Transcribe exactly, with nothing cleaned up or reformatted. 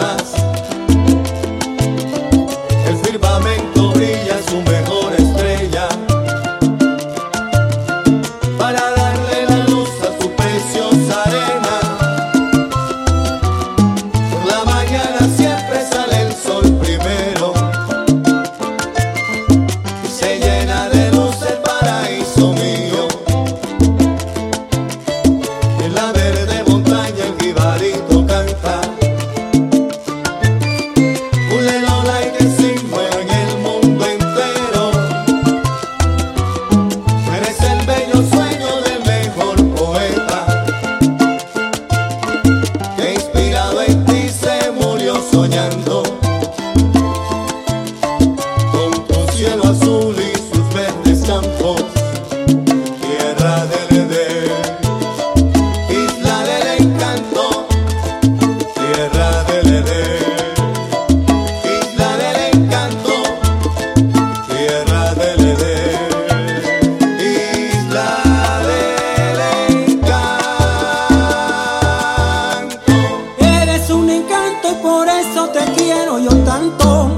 rosas. El firmamento brilla su mejor estrella para darle la luz a su preciosa arena. Por la mañana siempre sale el sol primero y se llena de luz el paraíso mío. En la verde montaña el jibarito canta un lelolay que signo en el mundo entero. Eres el bello sueño del mejor poeta que inspirado en ti se murió soñando con tu cielo azul y sus verdes campos, tierra del Edén, isla del encanto, tierra del Edén, isla del encanto, tierra del Edén, isla del encanto. Eres un encanto y por eso te quiero yo tanto.